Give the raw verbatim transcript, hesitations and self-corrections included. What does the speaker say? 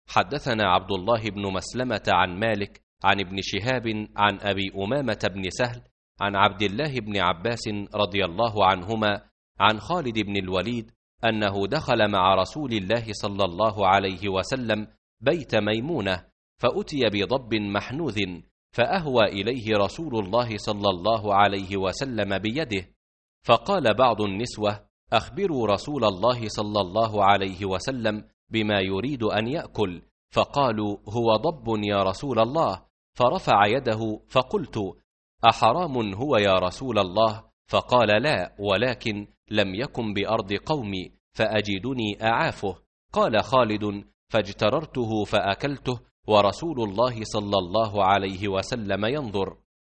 حدثنا عبد الله بن مسلمة عن مالك عن ابن شهاب عن أبي أمامة بن سهل عن عبد الله بن عباس رضي الله عنهما عن خالد بن الوليد أنه دخل مع رسول الله صلى الله عليه وسلم بيت ميمونة فأتي بضب محنوذ فأهوى إليه رسول الله صلى الله عليه وسلم بيده، فقال بعض النسوة: أخبروا رسول الله صلى الله عليه وسلم بما يريد أن يأكل، فقالوا: هو ضب يا رسول الله، فرفع يده فقلت: أحرام هو يا رسول الله؟ فقال: لا، ولكن لم يكن بأرض قومي فأجدني أعافه. قال خالد: فاجتررته فأكلته ورسول الله صلى الله عليه وسلم ينظر.